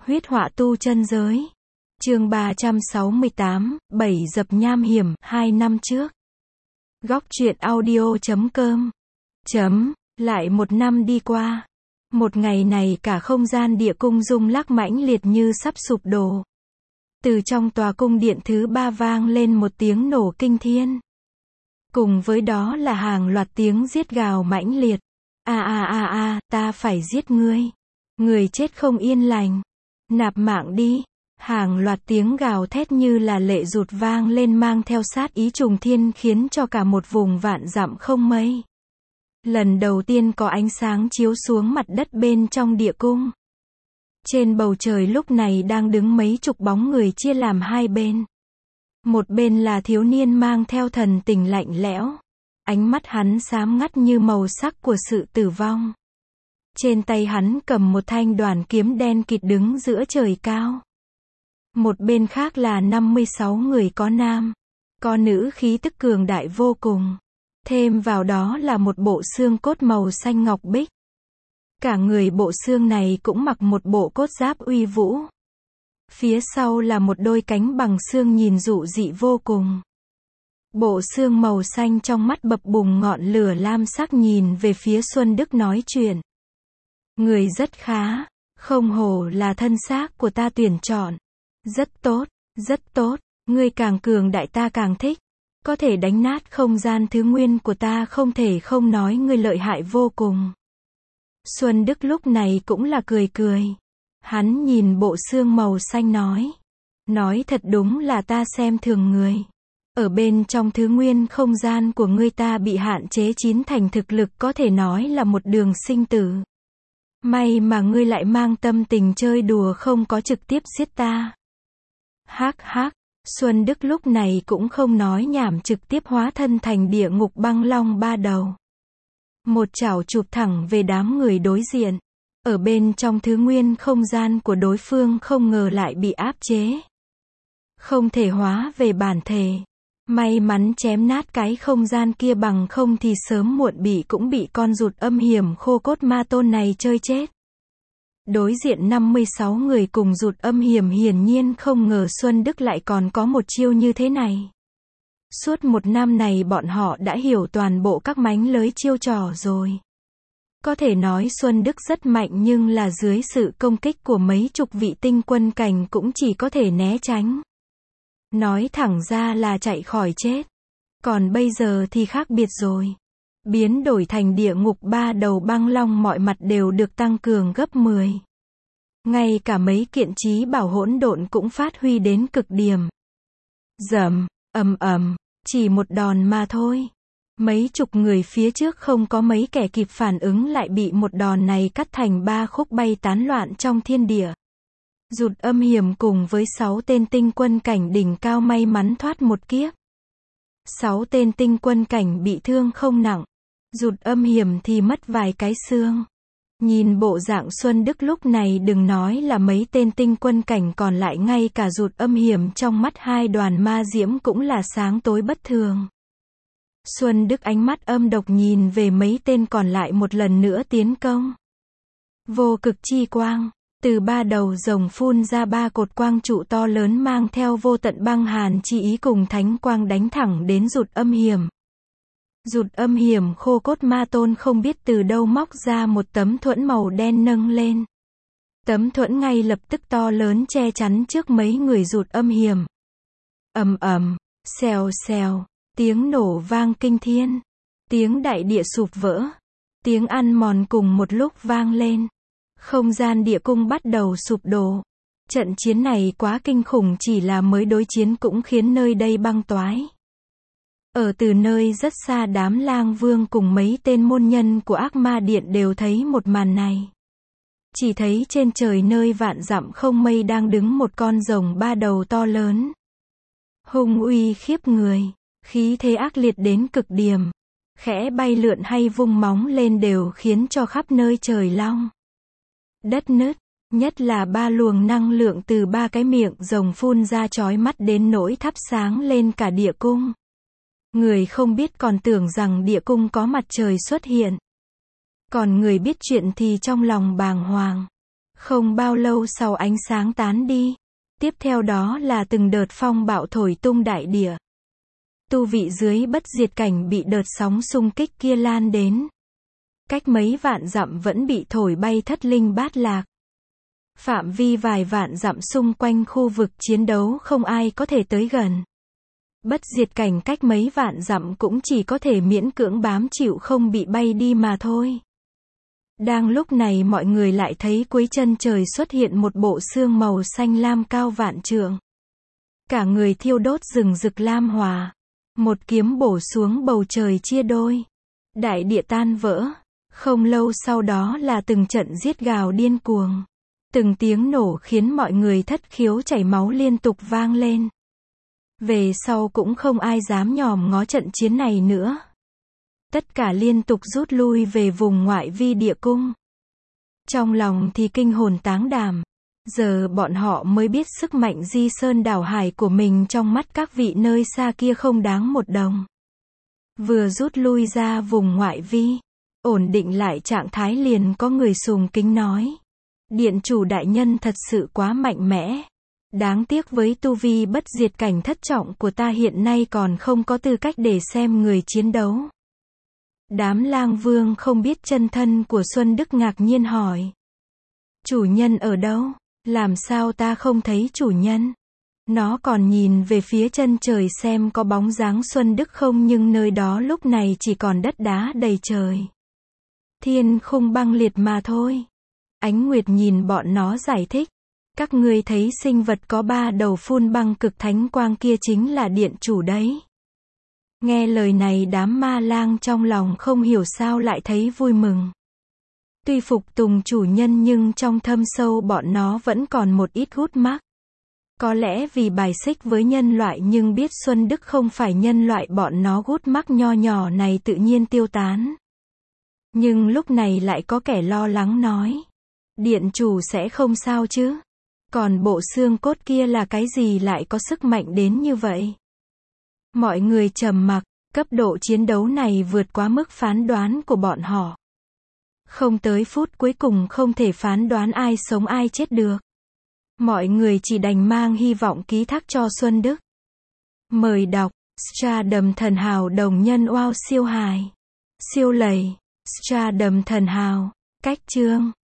Huyết họa tu chân giới. Chương 368, 7 dập nham hiểm, 2 năm trước. Góc truyện audio.com. Lại một năm đi qua. Một ngày này cả không gian địa cung rung lắc mãnh liệt như sắp sụp đổ. Từ trong tòa cung điện thứ 3 vang lên một tiếng nổ kinh thiên. Cùng với đó là hàng loạt tiếng giết gào mãnh liệt. Ta phải giết ngươi. Người chết không yên lành. Nạp mạng đi. Hàng loạt tiếng gào thét như là lệ rụt vang lên mang theo sát ý trùng thiên khiến cho cả một vùng vạn dặm không mây. Lần đầu tiên có ánh sáng chiếu xuống mặt đất bên trong địa cung. Trên bầu trời lúc này đang đứng mấy chục bóng người chia làm hai bên. Một bên là thiếu niên mang theo thần tình lạnh lẽo. Ánh mắt hắn xám ngắt như màu sắc của sự tử vong. Trên tay hắn cầm một thanh đoàn kiếm đen kịt đứng giữa trời cao. Một bên khác là 56 người có nam, có nữ khí tức cường đại vô cùng. Thêm vào đó là một bộ xương cốt màu xanh ngọc bích. Cả người bộ xương này cũng mặc một bộ cốt giáp uy vũ. Phía sau là một đôi cánh bằng xương nhìn dụ dị vô cùng. Bộ xương màu xanh trong mắt bập bùng ngọn lửa lam sắc nhìn về phía Xuân Đức nói chuyện. Người rất khá, không hổ là thân xác của ta tuyển chọn. Rất tốt, ngươi càng cường đại ta càng thích. Có thể đánh nát không gian thứ nguyên của ta không thể không nói ngươi lợi hại vô cùng. Xuân Đức lúc này cũng là cười. Hắn nhìn bộ xương màu xanh nói thật đúng là ta xem thường người. Ở bên trong thứ nguyên không gian của ngươi ta bị hạn chế chín thành thực lực có thể nói là một đường sinh tử. May mà ngươi lại mang tâm tình chơi đùa không có trực tiếp giết ta. Hắc, Xuân Đức lúc này cũng không nói nhảm trực tiếp hóa thân thành địa ngục băng long ba đầu. Một chảo chụp thẳng về đám người đối diện. Ở bên trong thứ nguyên không gian của đối phương không ngờ lại bị áp chế. Không thể hóa về bản thể. May mắn chém nát cái không gian kia bằng không thì sớm muộn cũng bị con rụt âm hiểm khô cốt ma tôn này chơi chết. Đối diện 56 người cùng rụt âm hiểm hiển nhiên không ngờ Xuân Đức lại còn có một chiêu như thế này. Suốt một năm này bọn họ đã hiểu toàn bộ các mánh lới chiêu trò rồi. Có thể nói Xuân Đức rất mạnh nhưng là dưới sự công kích của mấy chục vị tinh quân cảnh cũng chỉ có thể né tránh. Nói thẳng ra là chạy khỏi chết. Còn bây giờ thì khác biệt rồi. Biến đổi thành địa ngục ba đầu băng long mọi mặt đều được tăng cường gấp 10. Ngay cả mấy kiện trí bảo hỗn độn cũng phát huy đến cực điểm. Dầm, ầm, chỉ một đòn mà thôi. Mấy chục người phía trước không có mấy kẻ kịp phản ứng lại bị một đòn này cắt thành 3 khúc bay tán loạn trong thiên địa. Rụt âm hiểm cùng với 6 tên tinh quân cảnh đỉnh cao may mắn thoát một kiếp. 6 tên tinh quân cảnh bị thương không nặng. Rụt âm hiểm thì mất vài cái xương. Nhìn bộ dạng Xuân Đức lúc này đừng nói là mấy tên tinh quân cảnh còn lại ngay cả rụt âm hiểm trong mắt hai đoàn ma diễm cũng là sáng tối bất thường. Xuân Đức ánh mắt âm độc nhìn về mấy tên còn lại một lần nữa tiến công. Vô cực chi quang. Từ 3 đầu rồng phun ra 3 cột quang trụ to lớn mang theo vô tận băng hàn chi ý cùng thánh quang đánh thẳng đến rụt âm hiểm. Rụt âm hiểm khô cốt ma tôn không biết từ đâu móc ra một tấm thuẫn màu đen nâng lên. Tấm thuẫn ngay lập tức to lớn che chắn trước mấy người rụt âm hiểm. Ầm, xèo, tiếng nổ vang kinh thiên. Tiếng đại địa sụp vỡ. Tiếng ăn mòn cùng một lúc vang lên. Không gian địa cung bắt đầu sụp đổ. Trận chiến này quá kinh khủng chỉ là mới đối chiến cũng khiến nơi đây băng toái. Ở từ nơi rất xa đám lang vương cùng mấy tên môn nhân của ác ma điện đều thấy một màn này. Chỉ thấy trên trời nơi vạn dặm không mây đang đứng một con rồng 3 đầu to lớn. Hung uy khiếp người, khí thế ác liệt đến cực điểm. Khẽ bay lượn hay vung móng lên đều khiến cho khắp nơi trời long. Đất nứt, nhất là 3 luồng năng lượng từ 3 cái miệng rồng phun ra chói mắt đến nỗi thắp sáng lên cả địa cung. Người không biết còn tưởng rằng địa cung có mặt trời xuất hiện. Còn người biết chuyện thì trong lòng bàng hoàng. Không bao lâu sau ánh sáng tán đi, tiếp theo đó là từng đợt phong bạo thổi tung đại địa. Tu vị dưới bất diệt cảnh bị đợt sóng xung kích kia lan đến. Cách mấy vạn dặm vẫn bị thổi bay thất linh bát lạc. Phạm vi vài vạn dặm xung quanh khu vực chiến đấu không ai có thể tới gần. Bất diệt cảnh cách mấy vạn dặm cũng chỉ có thể miễn cưỡng bám chịu không bị bay đi mà thôi. Đang lúc này mọi người lại thấy cuối chân trời xuất hiện một bộ xương màu xanh lam cao vạn trượng. Cả người thiêu đốt rừng rực lam hòa. Một kiếm bổ xuống bầu trời chia đôi. Đại địa tan vỡ. Không lâu sau đó là từng trận giết gào điên cuồng. Từng tiếng nổ khiến mọi người thất khiếu chảy máu liên tục vang lên. Về sau cũng không ai dám nhòm ngó trận chiến này nữa. Tất cả liên tục rút lui về vùng ngoại vi địa cung. Trong lòng thì kinh hồn táng đảm. Giờ bọn họ mới biết sức mạnh di sơn đảo hải của mình trong mắt các vị nơi xa kia không đáng một đồng. Vừa rút lui ra vùng ngoại vi, ổn định lại trạng thái liền có người sùng kính nói. Điện chủ đại nhân thật sự quá mạnh mẽ. Đáng tiếc với tu vi bất diệt cảnh thất trọng của ta hiện nay còn không có tư cách để xem người chiến đấu. Đám lang vương không biết chân thân của Xuân Đức ngạc nhiên hỏi. Chủ nhân ở đâu? Làm sao ta không thấy chủ nhân? Nó còn nhìn về phía chân trời xem có bóng dáng Xuân Đức không, nhưng nơi đó lúc này chỉ còn đất đá đầy trời. Thiên khung băng liệt mà thôi. Ánh Nguyệt nhìn bọn nó giải thích. Các ngươi thấy sinh vật có 3 đầu phun băng cực thánh quang kia chính là điện chủ đấy. Nghe lời này đám ma lang trong lòng không hiểu sao lại thấy vui mừng. Tuy phục tùng chủ nhân nhưng trong thâm sâu bọn nó vẫn còn một ít gút mắc. Có lẽ vì bài xích với nhân loại nhưng biết Xuân Đức không phải nhân loại, bọn nó gút mắc nho nhỏ này tự nhiên tiêu tán. Nhưng lúc này lại có kẻ lo lắng nói. Điện chủ sẽ không sao chứ? Còn bộ xương cốt kia là cái gì lại có sức mạnh đến như vậy? Mọi người trầm mặc, cấp độ chiến đấu này vượt quá mức phán đoán của bọn họ. Không tới phút cuối cùng không thể phán đoán ai sống ai chết được. Mọi người chỉ đành mang hy vọng ký thác cho Xuân Đức. Mời đọc, Stardom thần hào đồng nhân wow siêu hài. Siêu lầy, Stardom thần hào, cách chương.